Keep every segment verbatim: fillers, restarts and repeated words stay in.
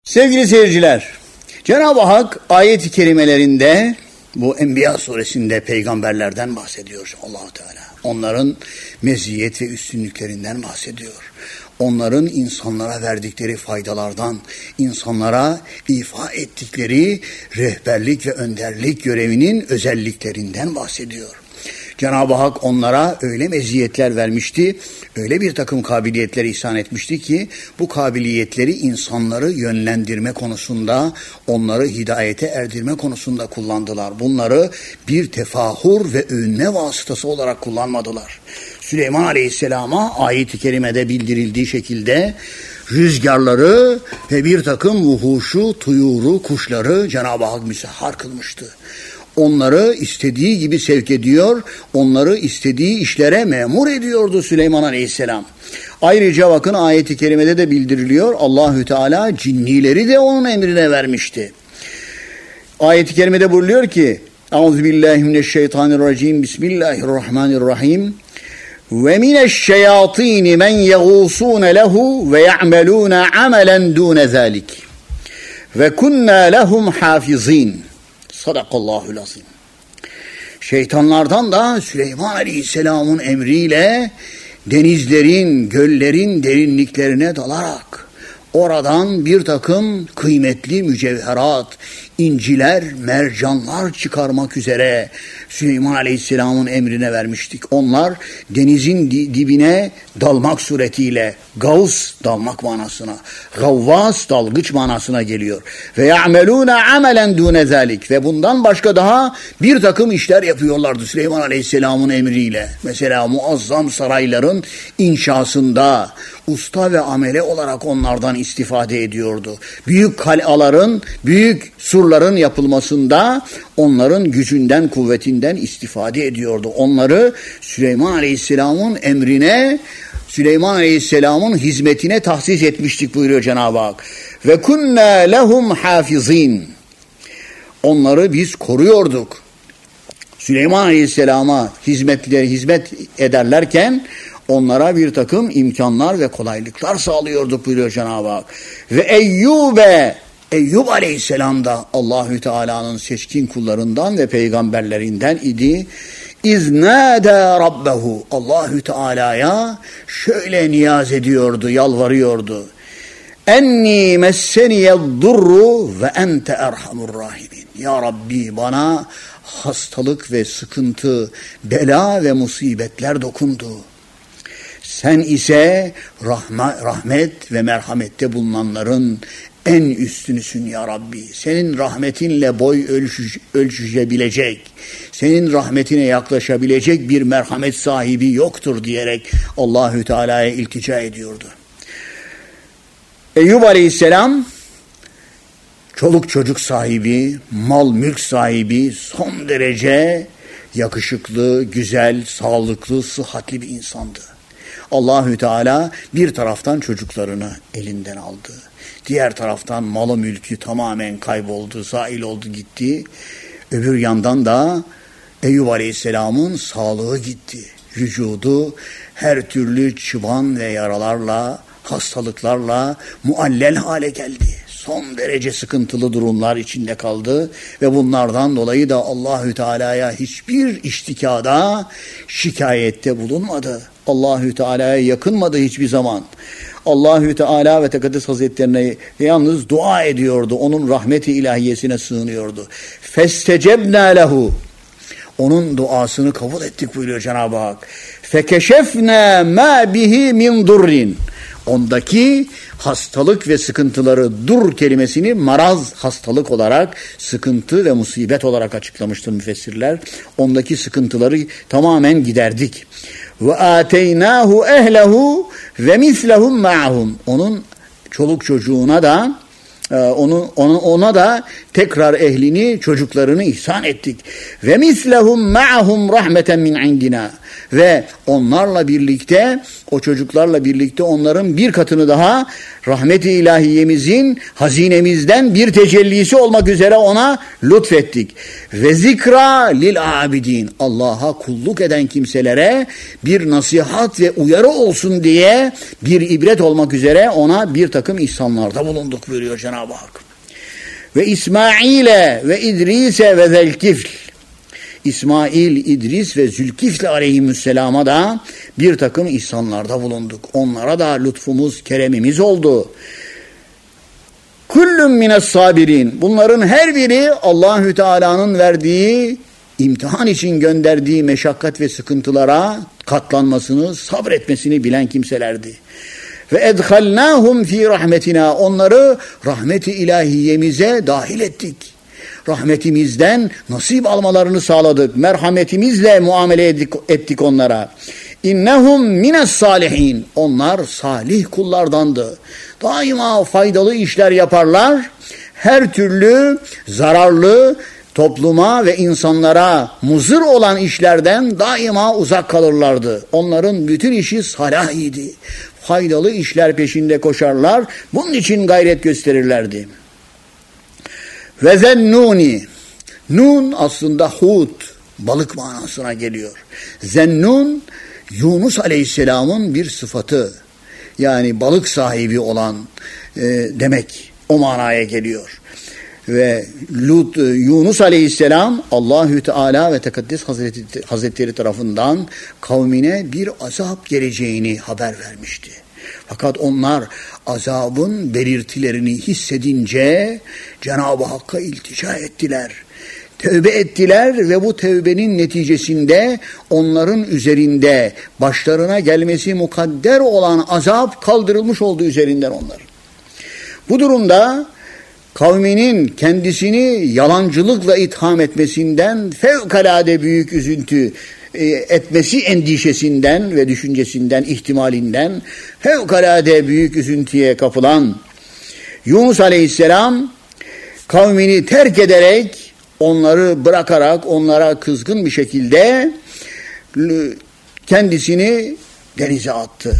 Sevgili seyirciler, Cenab-ı Hak ayet-i kerimelerinde bu Enbiya suresinde peygamberlerden bahsediyor Allah-u Teala. Onların meziyet ve üstünlüklerinden bahsediyor. Onların insanlara verdikleri faydalardan, insanlara ifa ettikleri rehberlik ve önderlik görevinin özelliklerinden bahsediyor. Cenab-ı Hak onlara öyle meziyetler vermişti, öyle bir takım kabiliyetler ihsan etmişti ki bu kabiliyetleri insanları yönlendirme konusunda, onları hidayete erdirme konusunda kullandılar. Bunları bir tefahur ve övünme vasıtası olarak kullanmadılar. Süleyman Aleyhisselam'a ayet-i kerimede bildirildiği şekilde rüzgarları ve bir takım vuhuşu, tuyuru, kuşları Cenab-ı Hak müsehhar kılmıştı. Onları istediği gibi sevk ediyor, onları istediği işlere memur ediyordu Süleyman Aleyhisselam. Ayrıca bakın ayet-i kerimede de bildiriliyor, Allahü Teala cinnileri de onun emrine vermişti. Ayet-i kerimede buyuruyor ki, Euzubillahimineşşeytanirracim, Bismillahirrahmanirrahim. Ve mineşşeyatîni men yegûsûne lehu ve ya'melûne amelen dûne zâlik. Ve kunnâ lehum hâfizîn. Sadakallahul azim. Şeytanlardan da Süleyman Aleyhisselam'ın emriyle denizlerin, göllerin derinliklerine dalarak oradan bir takım kıymetli mücevherat, inciler, mercanlar çıkarmak üzere Süleyman Aleyhisselam'ın emrine vermiştik. Onlar denizin dibine dalmak suretiyle gavs dalmak manasına, gavvas dalgıç manasına geliyor. Ve ya'melûne amelen dûne zâlik ve bundan başka daha bir takım işler yapıyorlardı Süleyman Aleyhisselam'ın emriyle. Mesela muazzam sarayların inşasında usta ve amele olarak onlardan istifade ediyordu. Büyük kalaların, büyük surların yapılmasında onların gücünden, kuvvetinden istifade ediyordu. Onları Süleyman Aleyhisselam'ın emrine, Süleyman Aleyhisselam'ın hizmetine tahsis etmiştik buyuruyor Cenab-ı Hak. Ve kunnâ lehum hâfizîn. Onları biz koruyorduk. Süleyman Aleyhisselam'a hizmetleri hizmet ederlerken onlara bir takım imkanlar ve kolaylıklar sağlıyorduk buyuruyor Cenab-ı Hak. Ve Eyyube, Eyyub Aleyhisselam da Allahü Teala'nın seçkin kullarından ve peygamberlerinden idi. İznâde Rabbehu, Allahü Teala'ya şöyle niyaz ediyordu, yalvarıyordu. Enni messeniyed-durru ve ente erhamur rahimin. Ya Rabbi, bana hastalık ve sıkıntı, bela ve musibetler dokundu. Sen ise rahma, rahmet ve merhamette bulunanların en üstünüsün ya Rabbi. Senin rahmetinle boy ölçü, ölçüşebilecek, senin rahmetine yaklaşabilecek bir merhamet sahibi yoktur diyerek Allahü Teala'ya iltica ediyordu. Eyyub Aleyhisselam çoluk çocuk sahibi, mal mülk sahibi, son derece yakışıklı, güzel, sağlıklı, sıhhatli bir insandı. Allahü Teala bir taraftan çocuklarını elinden aldı. Diğer taraftan malı mülkü tamamen kayboldu, zail oldu gitti. Öbür yandan da Eyyub Aleyhisselam'ın sağlığı gitti. Vücudu her türlü çıban ve yaralarla, hastalıklarla muallel hale geldi. Son derece sıkıntılı durumlar içinde kaldı ve bunlardan dolayı da Allahü Teala'ya hiçbir iştikada, şikayette bulunmadı. Allahü Teala'ya yakınmadı hiçbir zaman. Allahü Teala ve Tekaddes Hazretlerine yalnız dua ediyordu. Onun rahmeti ilahiyesine sığınıyordu. Festecebnâ lehu. Onun duasını kabul ettik buyuruyor Cenab-ı Hak. Fekeşefnâ mâ bihi min durrin. Ondaki hastalık ve sıkıntıları, dur kelimesini maraz, hastalık olarak, sıkıntı ve musibet olarak açıklamıştır müfessirler. Ondaki sıkıntıları tamamen giderdik. Ve ateynahu ehlehu ve mislehum ma'hum. Onun çoluk çocuğuna da onu ona, ona da tekrar ehlini, çocuklarını ihsan ettik. Ve mislehum ma'hum rahmeten min indina. ve onlarla birlikte, o çocuklarla birlikte onların bir katını daha rahmet-i ilahiyemizin hazinemizden bir tecellisi olmak üzere ona lütfettik. Ve zikra lil abidin, Allah'a kulluk eden kimselere bir nasihat ve uyarı olsun diye bir ibret olmak üzere ona bir takım ihsanlarda bulunduk buyuruyor Cenab-ı Hak. Ve İsmail'e ve İdris'e ve Zelkifl, İsmail, İdris ve Zülkifl aleyhisselama da bir takım ihsanlarda bulunduk. Onlara da lütfumuz, keremimiz oldu. Kullun mines sabirin. Bunların her biri Allahü Teala'nın verdiği, imtihan için gönderdiği meşakkat ve sıkıntılara katlanmasını, sabretmesini bilen kimselerdi. Ve edhalnahum fi rahmetina. Onları rahmeti ilahiyemize dahil ettik. Rahmetimizden nasip almalarını sağladık. Merhametimizle muamele ettik, ettik onlara. İnnehum mines salihin. Onlar salih kullardandı. Daima faydalı işler yaparlar. Her türlü zararlı, topluma ve insanlara muzır olan işlerden daima uzak kalırlardı. Onların bütün işi salah idi. Faydalı işler peşinde koşarlar. Bunun için gayret gösterirlerdi. Ve zennuni. Nun aslında Hud, balık manasına geliyor. Zennun, Yunus Aleyhisselam'ın bir sıfatı. Yani balık sahibi olan e, demek. O manaya geliyor. Ve Lut, Yunus Aleyhisselam Allahü Teala ve Tekaddes Hazretleri, Hazretleri tarafından kavmine bir azap geleceğini haber vermişti. Fakat onlar azabın belirtilerini hissedince Cenab-ı Hakk'a iltica ettiler. Tövbe ettiler ve bu tövbenin neticesinde onların üzerinde başlarına gelmesi mukadder olan azap kaldırılmış oldu üzerinden onların. Bu durumda kavminin kendisini yalancılıkla itham etmesinden fevkalade büyük üzüntü etmesi endişesinden ve düşüncesinden, ihtimalinden fevkalade büyük üzüntüye kapılan Yunus Aleyhisselam kavmini terk ederek, onları bırakarak, onlara kızgın bir şekilde kendisini denize attı.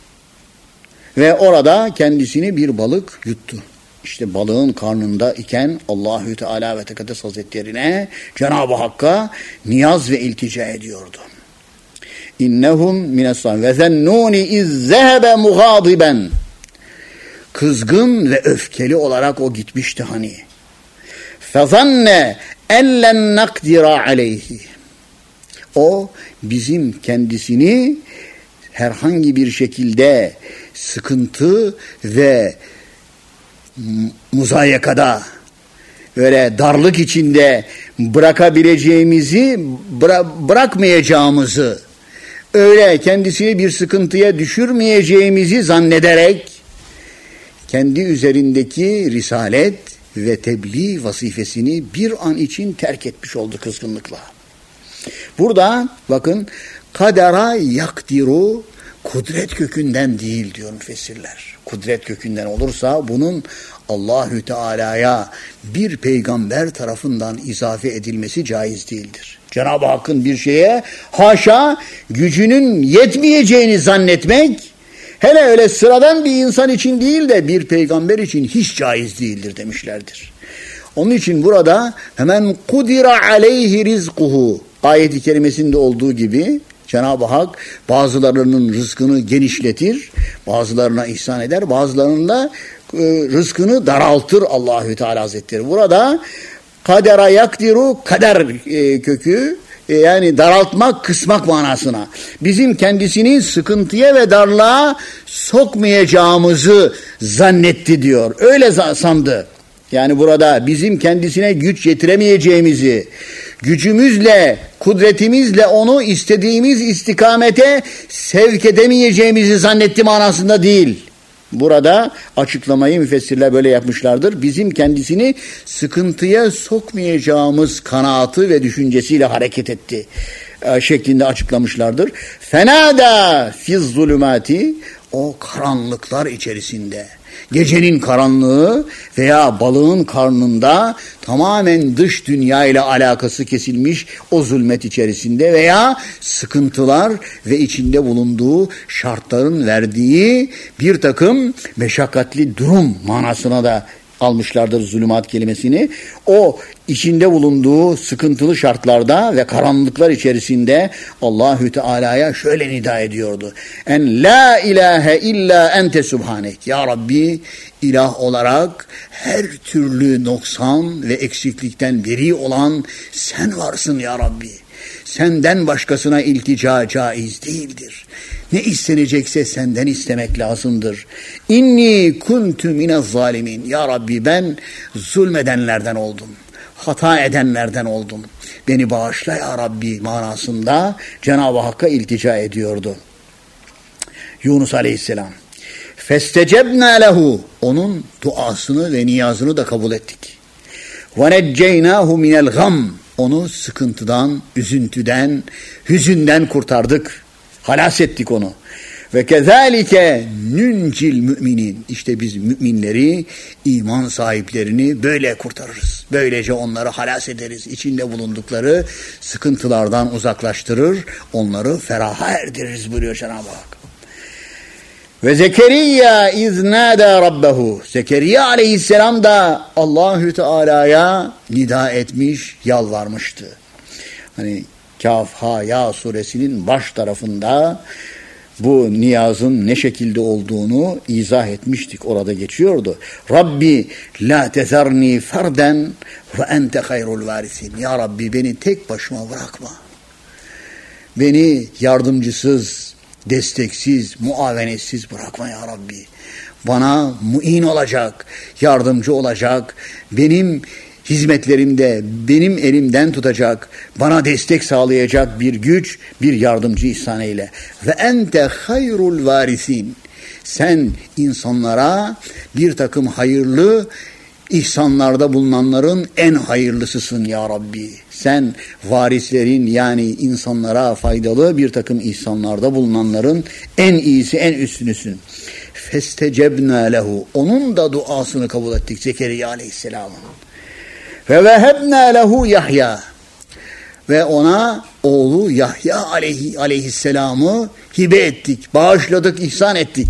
Ve orada kendisini bir balık yuttu. İşte balığın karnında iken Allahü Teala ve Tekaddes Hazretlerine, Cenab-ı Hakk'a niyaz ve iltica ediyordu. İnnehum mine's-sâlihin ve zennûni iz zehebe mughâdiben. Kızgın ve öfkeli olarak o gitmişti hani. Fezanne ellen nakdira aleyhi. O bizim kendisini herhangi bir şekilde sıkıntı ve muzayekada, böyle darlık içinde bırakabileceğimizi, bıra- bırakmayacağımızı, öyle kendisini bir sıkıntıya düşürmeyeceğimizi zannederek kendi üzerindeki risalet ve tebliğ vazifesini bir an için terk etmiş oldu kızgınlıkla. Burada bakın, kadera yakdiru, kudret kökünden değil diyor müfessirler. Kudret kökünden olursa bunun Allahü Teala'ya bir peygamber tarafından izafe edilmesi caiz değildir. Cenab-ı Hakk'ın bir şeye haşa gücünün yetmeyeceğini zannetmek, hele öyle sıradan bir insan için değil de bir peygamber için hiç caiz değildir demişlerdir. Onun için burada hemen kudira aleyhi rizkuhu ayet-i kerimesinde olduğu gibi Cenab-ı Hak bazılarının rızkını genişletir, bazılarına ihsan eder, bazılarının da e, rızkını daraltır Allahü Teala Hazretleri. Burada kadera yakdiru, kader e, kökü, e, yani daraltmak, kısmak manasına. Bizim kendisini sıkıntıya ve darlığa sokmayacağımızı zannetti diyor. Öyle sandı. Yani burada bizim kendisine güç yetiremeyeceğimizi, gücümüzle, kudretimizle onu istediğimiz istikamete sevk edemeyeceğimizi zannetti manasında değil. Burada açıklamayı müfessirler böyle yapmışlardır. Bizim kendisini sıkıntıya sokmayacağımız kanaatı ve düşüncesiyle hareket etti şeklinde açıklamışlardır. Fenada fiz zulümati, o karanlıklar içerisinde, gecenin karanlığı veya balığın karnında tamamen dış dünya ile alakası kesilmiş o zulmet içerisinde veya sıkıntılar ve içinde bulunduğu şartların verdiği bir takım meşakkatli durum manasına da almışlardır zulümat kelimesini. O içinde bulunduğu sıkıntılı şartlarda ve karanlıklar içerisinde Allahü Teala'ya şöyle nida ediyordu. En la ilahe illa ente subhanek. Ya Rabbi, ilah olarak her türlü noksan ve eksiklikten beri olan sen varsın ya Rabbi. Senden başkasına iltica caiz değildir. Ne istenecekse senden istemek lazımdır. İnni kuntu minez zalimin. Ya Rabbi, ben zulmedenlerden oldum. Hata edenlerden oldum. Beni bağışla ya Rabbi manasında Cenab-ı Hakk'a iltica ediyordu. Yunus Aleyhisselam. Festecebna lehu. Onun duasını ve niyazını da kabul ettik. Ve necceynahu minel gam. Onu sıkıntıdan, üzüntüden, hüzünden kurtardık. Halas ettik onu. Ve kezalike nuncil müminin. İşte biz müminleri, iman sahiplerini böyle kurtarırız. Böylece onları halas ederiz. İçinde bulundukları sıkıntılardan uzaklaştırır. Onları feraha erdiririz buyuruyor Cenab-ı Hak. Ve Zekeriya iznâdâ rabbehu. Zekeriya aleyhisselam da Allahü Teala'ya nida etmiş, yalvarmıştı. Hani Kâf Ha Ya suresinin baş tarafında bu niyazın ne şekilde olduğunu izah etmiştik. Orada geçiyordu. Rabbi la tezerni ferden ve ente hayrul varisin. Ya Rabbi, beni tek başıma bırakma. Beni yardımcısız, desteksiz, muavenetsiz bırakma ya Rabbi. Bana muin olacak, yardımcı olacak, benim hizmetlerimde benim elimden tutacak, bana destek sağlayacak bir güç, bir yardımcı ihsan eyle. Ve ente hayrul varisin. Sen insanlara bir takım hayırlı ihsanlarda bulunanların en hayırlısısın ya Rabbi. Sen varislerin, yani insanlara faydalı bir takım ihsanlarda bulunanların en iyisi, en üstünüsün. Festecebna lehu. Onun da duasını kabul ettik Zekeriya aleyhisselamın. Ve vehebna lehu Yahya. Ve ona oğlu Yahya aleyhi, aleyhisselamı hibe ettik, bağışladık, ihsan ettik.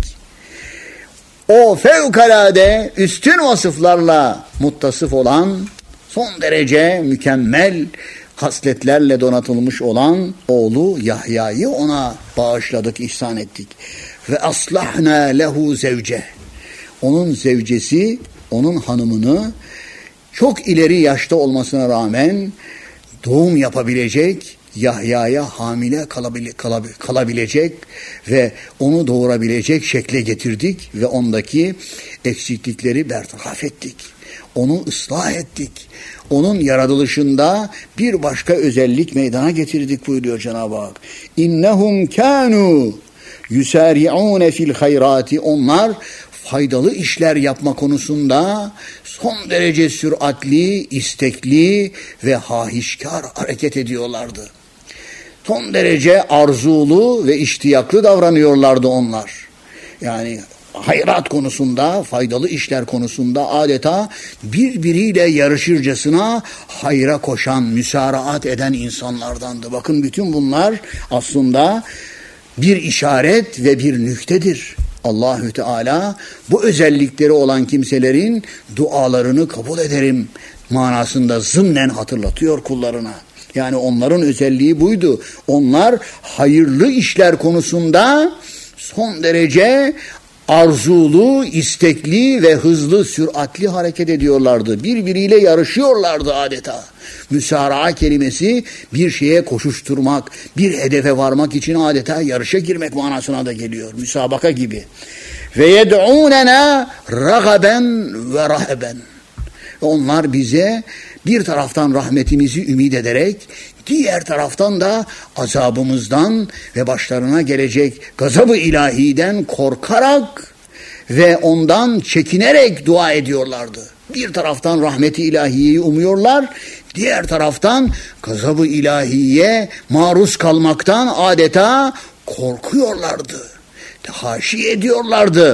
O fevkalade üstün vasıflarla muttasıf olan, son derece mükemmel hasletlerle donatılmış olan oğlu Yahya'yı ona bağışladık, ihsan ettik. Ve aslahna lehu zevce. Onun zevcesi, onun hanımını çok ileri yaşta olmasına rağmen doğum yapabilecek, Yahya'ya hamile kalabile, kalab, kalabilecek ve onu doğurabilecek şekle getirdik ve ondaki eksiklikleri bertaraf ettik. Onu ıslah ettik. Onun yaratılışında bir başka özellik meydana getirdik buyuruyor Cenab-ı Hak. İnnehum kânû yusâri'ûne fil hayrâti. Onlar faydalı işler yapma konusunda son derece süratli, istekli ve hahişkar hareket ediyorlardı. Son derece arzulu ve iştiyaklı davranıyorlardı onlar. Yani hayrat konusunda, faydalı işler konusunda adeta birbiriyle yarışırcasına hayra koşan, müsaraat eden insanlardandı. Bakın, bütün bunlar aslında bir işaret ve bir nüktedir. Allahü Teala bu özellikleri olan kimselerin dualarını kabul ederim manasında zımnen hatırlatıyor kullarına. Yani onların özelliği buydu. Onlar hayırlı işler konusunda son derece arzulu, istekli ve hızlı, süratli hareket ediyorlardı. Birbiriyle yarışıyorlardı adeta. Müsaraa kelimesi bir şeye koşuşturmak, bir hedefe varmak için adeta yarışa girmek manasına da geliyor. Müsabaka gibi. Ve yed'ûnena ragaben ve raheben. Onlar bize bir taraftan rahmetimizi ümit ederek, diğer taraftan da azabımızdan ve başlarına gelecek gazabı ilahiden korkarak ve ondan çekinerek dua ediyorlardı. Bir taraftan rahmeti ilahiyeyi umuyorlar, diğer taraftan gazabı ilahiye maruz kalmaktan adeta korkuyorlardı. Haşi ediyorlardı.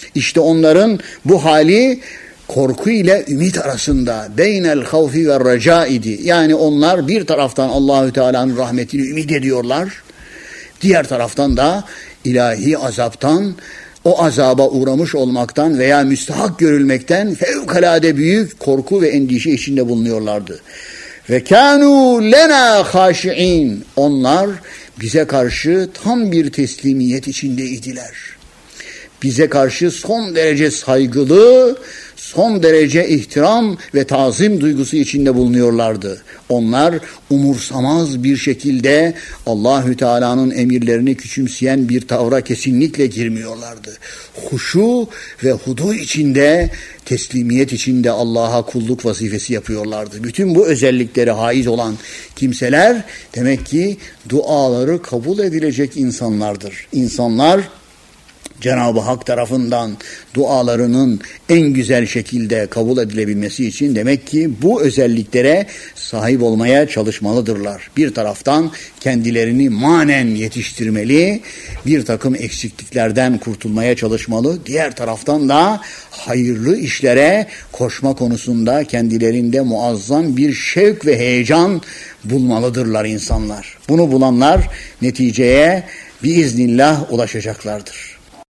İşte onların bu hali korku ile ümit arasında, beynel havfi ve raca idi. Yani onlar bir taraftan Allahü Teala'nın rahmetini ümit ediyorlar. Diğer taraftan da ilahi azaptan, o azaba uğramış olmaktan veya müstahak görülmekten fevkalade büyük korku ve endişe içinde bulunuyorlardı. Ve kânû lenâ hâşi'în. Onlar bize karşı tam bir teslimiyet içindeydiler. Bize karşı son derece saygılı, son derece ihtiram ve tazim duygusu içinde bulunuyorlardı. Onlar umursamaz bir şekilde Allahü Teala'nın emirlerini küçümseyen bir tavra kesinlikle girmiyorlardı. Huşu ve hudu içinde, teslimiyet içinde Allah'a kulluk vazifesi yapıyorlardı. Bütün bu özelliklere haiz olan kimseler demek ki duaları kabul edilecek insanlardır. İnsanlar Cenab-ı Hak tarafından dualarının en güzel şekilde kabul edilebilmesi için demek ki bu özelliklere sahip olmaya çalışmalıdırlar. Bir taraftan kendilerini manen yetiştirmeli, bir takım eksikliklerden kurtulmaya çalışmalı. Diğer taraftan da hayırlı işlere koşma konusunda kendilerinde muazzam bir şevk ve heyecan bulmalıdırlar insanlar. Bunu bulanlar neticeye biiznillah ulaşacaklardır.